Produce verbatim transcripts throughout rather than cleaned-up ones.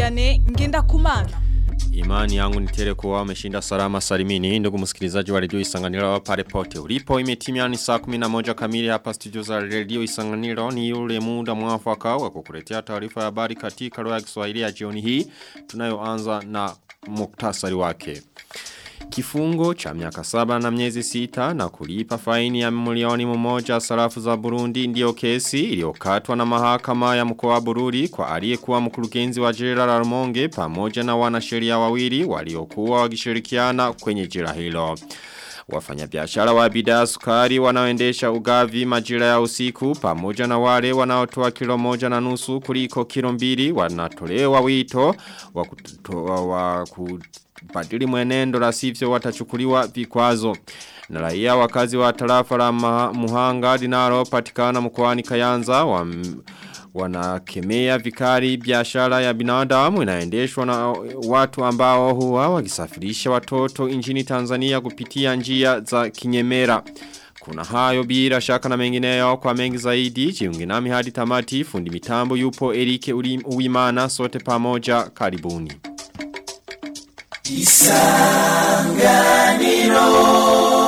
Vianney Ngendakumana. Imani yangu ni tele kuwa wameshinda salama salimini. Ndugu msikilizaji wa redio Isanganiro pale pote ulipo, imetimia ni saa kumi na moja kamili hapa studio za redio Isanganiro. Ni yule muda mwafaka wa kukuletea taarifa ya habari katika lugha ya Kiswahili ya jioni hii, tunayoanza na muktasari wake. Kifungo cha miaka saba na miezi sita na kulipa faini ya milioni mmoja sarafu za Burundi ndiyo kesi iliyokatwa na mahakama ya mkoa wa Bururi kwa aliyekuwa mkurugenzi wa jela la Rumonge pamoja na wanasheria wawili waliokuwa wakishirikiana kwenye jela hilo. Wafanyabiashara wa bidhaa sukari wanaoendesha ugavi majira ya usiku pamoja na wale wanaotoa kilo moja na nusu kuliko kilo mbili wanatolewa wito wa kutoa wa kubadili mwenendo la sivyo watachukuliwa vikwazo. Na raia wakazi wa tarafa la Muhanga linalopatikana mkoani Kayanza wa wanakemea vikali biashara ya binadamu inaendeshwa na watu ambao huwa wakisafirisha watoto nchini Tanzania kupitia njia za kinyemera. Kuna hayo bila shaka na mengineyo, kwa mengi zaidi jiunge nami hadi tamati. Fundi mitambo yupo Erike Uwimana, sote pamoja karibuni. Isanganiro.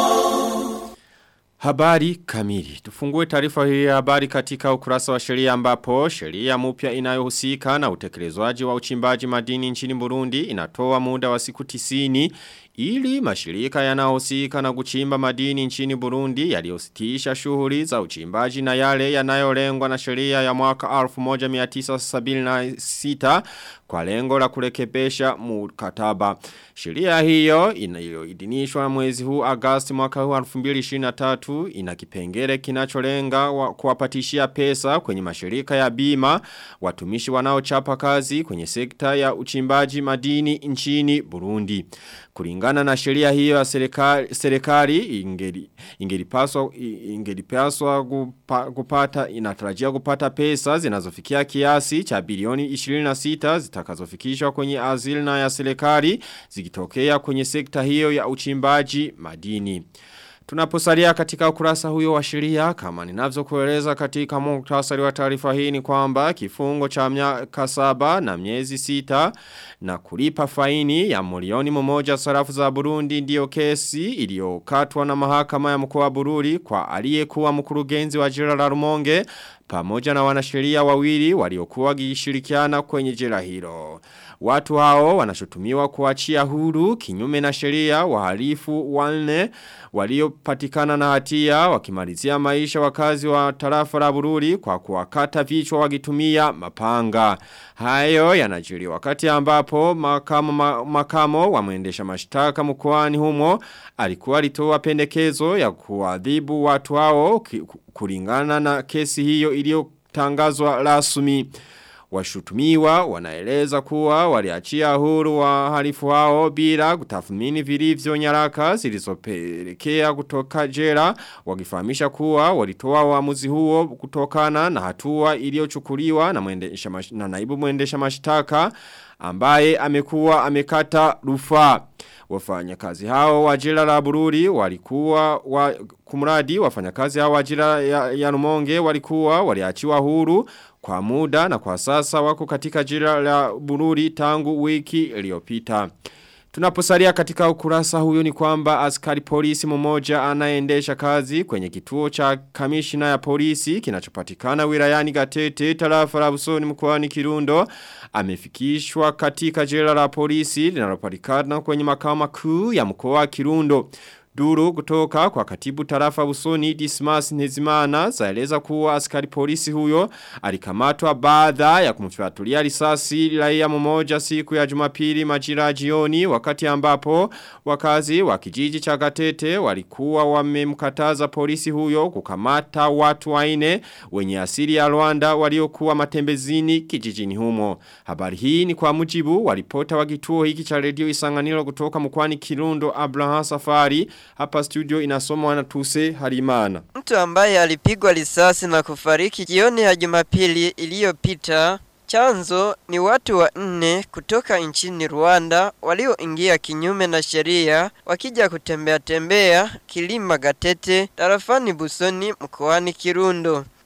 Habari kamili. Tufungue taarifa hii ya habari katika ukurasa wa sheria ambapo sheria mpya inayohusika na utekelezwaji wa uchimbaji madini nchini Burundi inatoa muda wa siku tisini ili mashirika yanayohusika na kuchimba madini nchini Burundi yaliyositisha shughuli za uchimbaji na yale yanayolengwa na sheria ya mwaka elfu moja mia tisa sabini na sita kwa lengo la kurekebisha mkataba. Sheria hiyo inayoidhinishwa mwezi huu Agosti mwaka huu elfu mbili ishirini na tatu ina kipengele kinacholenga kuwapatishia pesa kwenye mashirika ya bima watumishi wanaochapa kazi kwenye sekta ya uchimbaji madini nchini Burundi. Kulingana na sheria hiyo ya serikali, serikali ingeli ingelipaswa ingelipaswa kupata inatarajia kupata pesa zinazofikia kiasi cha bilioni ishirini na sita zitakazofikishwa kwenye hazina ya serikali zikitokea kwenye sekta hiyo ya uchimbaji madini. Tunaposalia katika ukurasa huyo wa sheria kama ninavyokueleza katika muktasari wa taarifa hii ni kwamba kifungo cha miaka saba na miezi sita na kulipa faini ya milioni mmoja sarafu za Burundi ndiyo kesi iliyokatwa na mahakama ya mkoa wa Bururi kwa aliyekuwa mkurugenzi wa jela la Rumonge pamoja na wanasheria wawili waliokuwa wakishirikiana kwenye jela hilo. Watu hao wanashutumiwa kuachia huru kinyume na sheria wahalifu wanne waliopatikana na hatia wakimalizia maisha wakazi wa tarafa la Bururi kwa kuwakata vichwa wakitumia mapanga. Hayo yanajiri wakati ambapo makamo, makamo wa mwendesha mashtaka mkoani humo alikuwa alitoa pendekezo ya kuadhibu watu hao kulingana na kesi hiyo iliyotangazwa rasmi. Washutumiwa wanaeleza kuwa waliachia huru wahalifu hao bila kutathmini vilivyo nyaraka zilizopelekea kutoka jela, wakifahamisha kuwa walitoa uamuzi huo kutokana na hatua iliyochukuliwa na mwendesha na naibu mwendesha mashtaka ambaye amekuwa amekata rufaa. Wafanyakazi hao wa jela la Bururi walikuwa wa, kumradi wafanyakazi hao wa jela ya, ya Rumonge walikuwa waliachiwa huru kwa muda na kwa sasa wako katika jela la Bururi tangu wiki iliyopita. Tunaposalia katika ukurasa huyo ni kwamba askari polisi mmoja anaendesha kazi kwenye kituo cha kamishina ya polisi kinachopatikana wilayani Gatete tarafa la Busoni mkoani Kirundo amefikishwa katika jela la polisi linalopatikana kwenye makao makuu ya mkoa wa Kirundo. Duru kutoka kwa katibu tarafa Busoni Dismas Nezimana zaeleza kuwa askari polisi huyo alikamatwa baada ya kumfyatulia risasi raia mmoja siku ya Jumapili majira jioni wakati ambapo wakazi wa kijiji cha Gatete walikuwa wamemkataza polisi huyo kukamata watu wanne wenye asili ya Rwanda waliokuwa matembezini kijijini humo. Habari hii ni kwa mujibu wa ripota wa kituo hiki cha redio Isanganiro kutoka mkoani Kirundo Abraham Safari. Hapa studio inasomwa na Tuse Harimana. Mtu ambaye alipigwa risasi na kufariki jioni ya Jumapili iliyopita. Chanzo ni watu wa nne kutoka nchini Rwanda walioingia kinyume na sheria wakija kutembea tembea kilima Gatete tarafani Busoni mkoani Kirundo.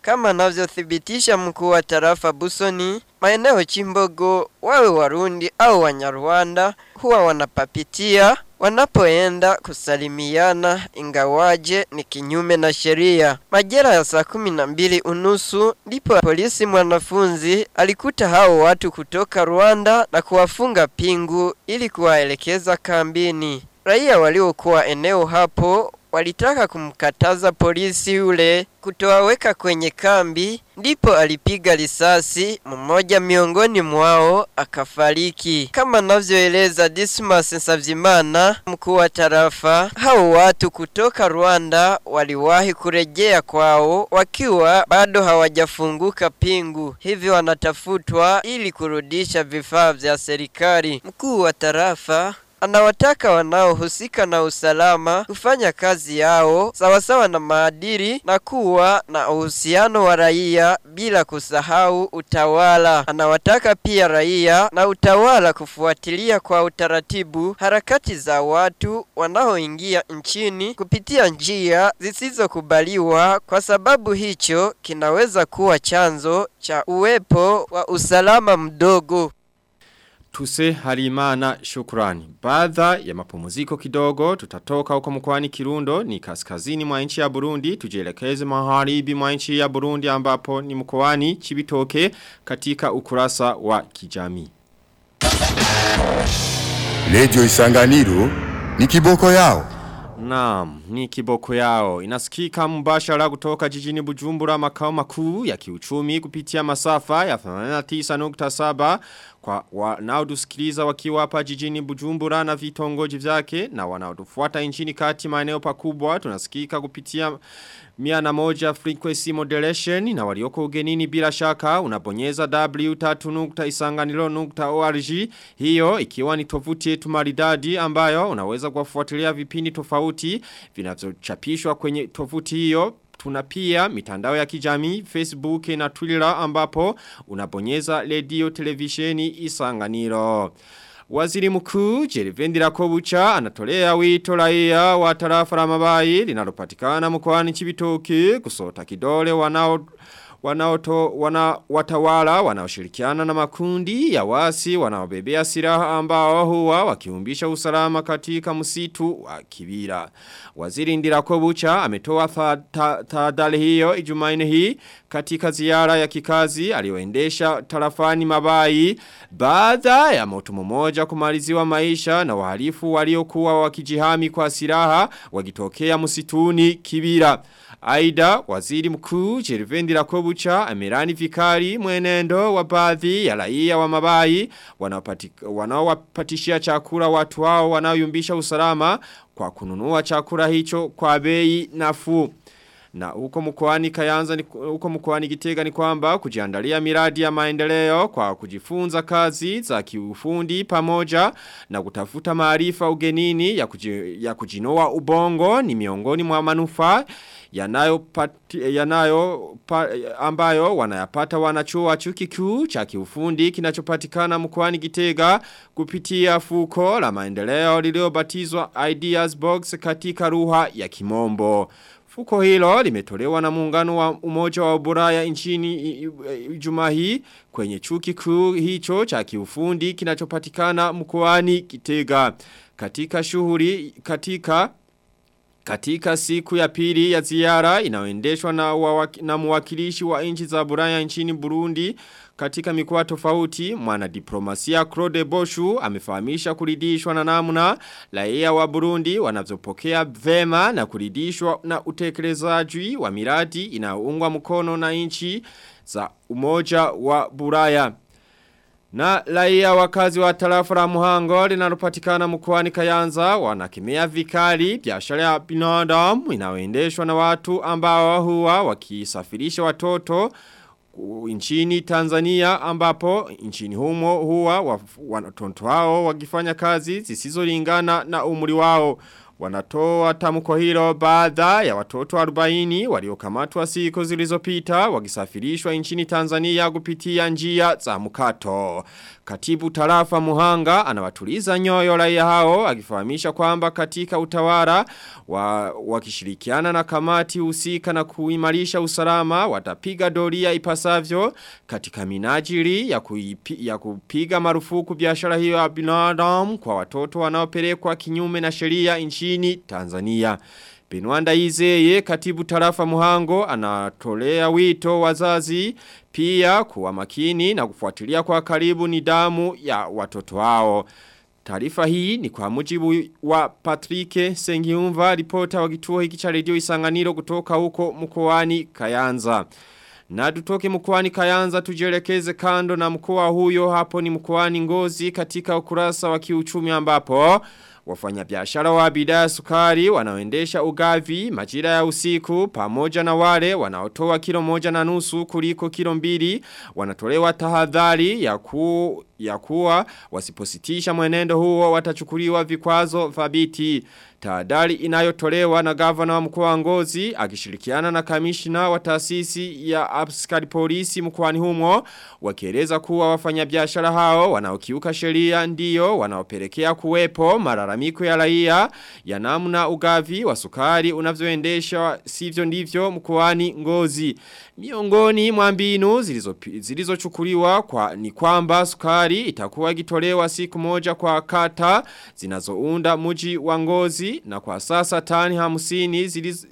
Kama anavyothibitisha mkuu wa tarafa Busoni, maeneo Chimbogo wawe Warundi au Wanyarwanda huwa wanapapitia wanapoenda kusalimiana, ingawaje ni kinyume na sheria. Majira ya saa kumi na mbili unusu ndipo polisi mwanafunzi alikuta hao watu kutoka Rwanda na kuwafunga pingu ili kuwaelekeza kambini. Raia waliokuwa eneo hapo walitaka kumkataza polisi yule kutowaweka kwenye kambi, ndipo alipiga risasi, mmoja miongoni mwao akafariki. Kama anavyoeleza Dismas Nsavyimana, mkuu wa tarafa, hao watu kutoka Rwanda waliwahi kurejea kwao wakiwa bado hawajafunguka pingu, hivyo wanatafutwa ili kurudisha vifaa vya serikali. Mkuu wa tarafa anawataka wanaohusika na usalama kufanya kazi yao sawasawa na maadili na kuwa na uhusiano wa raia bila kusahau utawala. Anawataka pia raia na utawala kufuatilia kwa utaratibu harakati za watu wanaoingia nchini kupitia njia zisizokubaliwa, kwa sababu hicho kinaweza kuwa chanzo cha uwepo wa usalama mdogo. Tuse Halimana, shukrani. Baada ya mapumziko kidogo tutatoka huko mkoani Kirundo, ni kaskazini mwa nchi ya Burundi, tujielekeze magharibi mwa nchi ya Burundi ambapo ni mkoani Cibitoke katika ukurasa wa kijamii. Radio Isanganiro ni kiboko yao. Naam, ni kiboko yao. Inasikika mbashara kutoka jijini Bujumbura, makao makuu ya kiuchumi, kupitia masafa ya themanini na tisa nukta saba kwa wanaotusikiliza wakiwa hapa jijini Bujumbura na vitongoji vyake, na wanaotufuata nchini kati maeneo pakubwa. Tunasikika kupitia mia na moja frequency modulation, na walioko ugenini bila shaka unabonyeza w tatu nukta isanganiro nukta org, hiyo ikiwa ni tovuti yetu maridadi ambayo unaweza kufuatilia vipindi tofauti vinavyochapishwa kwenye tovuti hiyo. Tuna pia mitandao ya kijamii Facebook na Twitter ambapo unabonyeza radio televisheni Isanganiro. Waziri Mkuu Gervais Ndirakobucha anatolea wito raia wa tarafa la Mabayi linalopatikana mkoani Cibitoke kusota kidole wanao wanaoto wana watawala wanaoshirikiana na makundi ya wasi wanaobebea silaha ambao huwa wakiumbisha usalama katika msitu wa Kibira. Waziri Ndirakobucha ametoa tahadhari hiyo Ijumanne hii katika ziara ya kikazi aliyoendesha tarafani Mabayi baada ya mtu mmoja kumaliziwa maisha na wahalifu waliokuwa wakijihami kwa silaha wakitokea msituni Kibira. Aida, Waziri Mkuu Gervais Ndirakobucha amerani vikali mwenendo wa baadhi ya raia wa Mabayi wanaowapatishia chakula watu wao wanaoyumbisha usalama kwa kununua chakula hicho kwa bei nafuu. Na huko mkoani Kayanza ni, huko mkoani Gitega ni kwamba kujiandalia miradi ya maendeleo kwa kujifunza kazi za kiufundi pamoja na kutafuta maarifa ugenini ya, kuji, ya kujinoa ubongo ni miongoni mwa manufaa yanayo pati, yanayo pa, ambayo wanayapata wanachuo wa chuo kikuu cha kiufundi kinachopatikana mkoani Gitega kupitia fuko la maendeleo lililobatizwa Ideas Box katika lugha ya Kimombo. Fuko hilo limetolewa na muungano wa Umoja wa Ulaya nchini Ijumaa hii kwenye chuo kikuu hicho cha kiufundi kinachopatikana mkoani Gitega. Katika shughuli katika Katika siku ya pili ya ziara inayoendeshwa na, na mwakilishi wa nchi za Ulaya nchini Burundi katika mikoa tofauti, mwanadiplomasia Claude Boshu amefahamisha kuridhishwa na namna raia wa Burundi wanavyopokea vema na kuridhishwa na utekelezaji wa miradi inayoungwa mkono na nchi za Umoja wa Ulaya. Na raia wakazi wa tarafa la Muhango linalopatikana mkoani Kayanza wanakemea vikali biashara ya binadamu inayoendeshwa na watu ambao huwa wakisafirisha watoto nchini Tanzania, ambapo nchini humo huwa watoto hao wakifanya kazi zisizolingana na umri wao. wanatoa tamko hilo baada ya watoto arobaini waliokamatwa siku zilizopita wakisafirishwa nchini Tanzania kupitia njia za mkato. Katibu tarafa Muhanga anawatuliza nyoyo raia hao akifahamisha kwamba katika utawala wa, wakishirikiana na kamati husika na kuimarisha usalama watapiga doria ipasavyo katika minajili ya, kuipi, ya kupiga marufuku biashara hiyo ya binadamu kwa watoto wanaopelekwa kinyume na sheria nchini Tanzania. Benwanda Izeye katibu tarafa Muhango anatolea wito wazazi pia kuwa makini na kufuatilia kwa karibu nidhamu ya watoto wao. Taarifa hii ni kwa mujibu wa Patrick Sengiumva, ripota wa kituo hiki cha redio Isanganiro kutoka huko mkoani Kayanza. Na tutoke mkoani Kayanza tujelekeze kando na mkoa huyo, hapo ni mkoani Ngozi katika ukurasa wa kiuchumi ambapo wafanyabiashara wa bidhaa sukari wanaoendesha ugavi majira ya usiku pamoja na wale wanaotoa kilo moja na nusu kuliko kilo mbili wanatolewa tahadhari ya ku ya kuwa wasipositisha mwenendo huo watachukuliwa vikwazo thabiti. Tahadhari inayotolewa na gavana wa mkoa wa Ngozi akishirikiana na kamishna wa taasisi ya askari polisi mkoani humo wakieleza kuwa wafanyabiashara hao wanaokiuka sheria ndio wanaopelekea kuwepo malalamiko ya raia ya namna ugavi wa sukari unavyoendeshwa sivyo ndivyo mkoani Ngozi. Miongoni mwa mbinu zilizochukuliwa kwa ni kwamba sukari itakuwa ikitolewa siku moja kwa kata zinazounda mji wa Ngozi na kwa sasa tani hamsini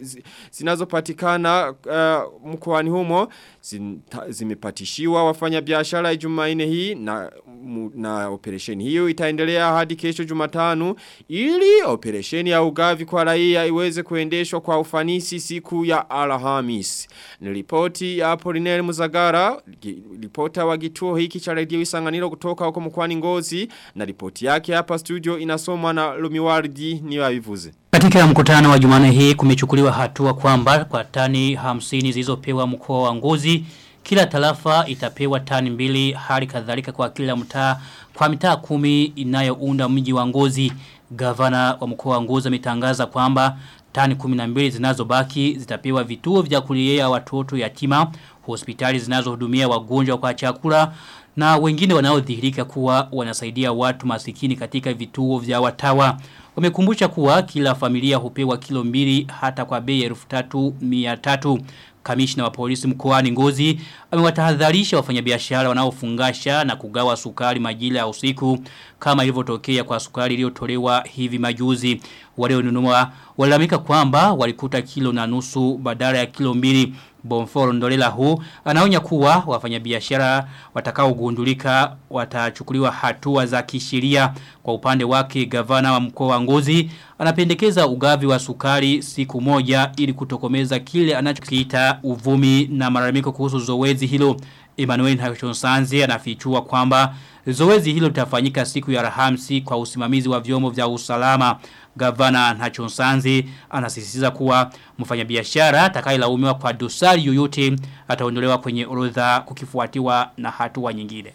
zinazopatikana uh, mkoani humo zimepatishiwa wafanya biashara Jumanne hii na na operesheni hiyo itaendelea hadi kesho Jumatano ili operesheni ya ugavi kwa raia iweze kuendeshwa kwa ufanisi siku ya Alhamis. Ni ripoti ya Apolineri Muzagara, ripota wa kituo hiki cha redio Isanganiro kutoka huko mkoani Ngozi, na ripoti yake hapa studio inasomwa na Lumiwardi Niwabivuze. Katika mkutano wa Jumanne hii kumechukuliwa hatua kwamba kwa tani hamsini zilizopewa mkoa wa Ngozi kila tarafa itapewa tani mbili, hali kadhalika kwa kila mtaa kwa mitaa kumi inayounda mji wa Ngozi. Gavana wa mkoa wa Ngozi ametangaza kwamba tani kumi na mbili zinazobaki zitapewa vituo vya kulelea watoto yatima, hospitali zinazohudumia wagonjwa kwa chakula na wengine wanaodhihirika kuwa wanasaidia watu masikini katika vituo vya watawa. Wamekumbusha kuwa kila familia hupewa kilo mbili hata kwa bei elfu tatu mia tatu. Kamishna wa polisi mkoani Ngozi amewatahadharisha wafanyabiashara wanaofungasha na kugawa sukari majira ya usiku kama ilivyotokea kwa sukari iliyotolewa hivi majuzi. Walionunua walalamika kwamba walikuta kilo na nusu badala ya kilo mbili. Bonforo Ndolela huu anaonya kuwa wafanyabiashara watakaogundulika watachukuliwa hatua za kisheria. Kwa upande wake gavana wa mkoa wa Ngozi anapendekeza ugavi wa sukari siku moja ili kutokomeza kile anachokiita uvumi na malalamiko kuhusu zoezi hilo. Emmanuel Hachonsanze anafichua kwamba zoezi hilo litafanyika siku ya Alhamisi kwa usimamizi wa vyombo vya usalama. Gavana Hachonsanze anasisitiza kuwa mfanyabiashara atakayelaumiwa kwa dosari yoyote ataondolewa kwenye orodha kukifuatiwa na hatua nyingine.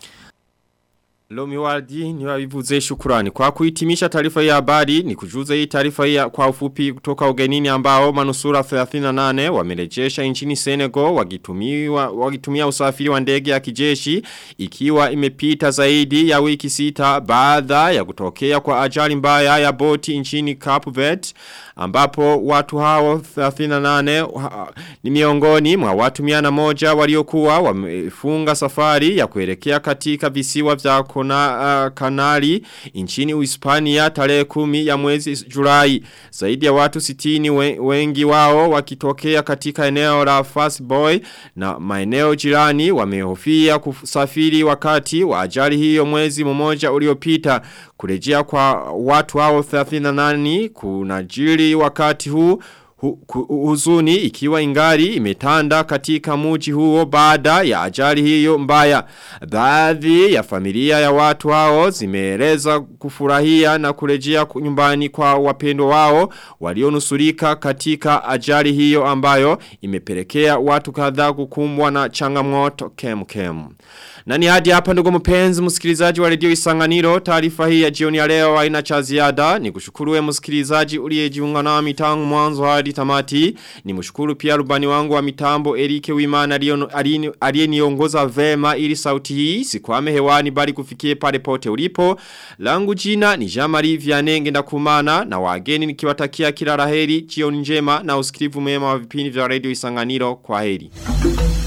Lomiwardi Niwabivuze, shukrani. Kwa kuhitimisha taarifa ya habari ni kujuza hii taarifa ya kwa ufupi kutoka ugenini ambao manusura thelathini na nane wamerejesha nchini Senegal wakitumia wakitumia usafiri wa ndege ya kijeshi ikiwa imepita zaidi ya wiki sita baada ya kutokea kwa ajali mbaya ya boti nchini Cape Verde ambapo watu hao thelathini na nane ni miongoni mwa watu mia moja waliokuwa wamefunga safari ya kuelekea katika visiwa vya Kona, uh, Kanari nchini Uhispania tarehe kumi ya mwezi Julai. Zaidi ya watu sitini wengi wao wakitokea katika eneo la Fast Boy na maeneo jirani wamehofia kusafiri wakati wa ajali hiyo mwezi mmoja uliopita. Kurejea kwa watu hao thelathini na nane kunajiri wakati huu hu, huzuni ikiwa ingari imetanda katika mji huo baada ya ajali hiyo mbaya. Baadhi ya familia ya watu hao zimeeleza kufurahia na kurejea nyumbani kwa wapendwa wao walionusurika katika ajali hiyo ambayo imepelekea watu kadhaa kukumbwa na changamoto kem kem. Na ni hadi hapa ndugu mpenzi msikilizaji wa redio Isanganiro, taarifa hii ya jioni ya leo haina cha ziada. Nikushukuru wewe msikilizaji uliyejiunga nami tangu mwanzo hadi tamati. Nimshukuru pia rubani wangu wa mitambo Erike Wimana aliyeniongoza vema ili sauti hii sikwame hewani bali kufikie pale pote ulipo. Langu jina ni Jean-Marie Vianney Ngendakumana na wageni nikiwatakia kila laheri, jioni njema na usikilivu mema wa vipindi vya redio Isanganiro. Kwaheri.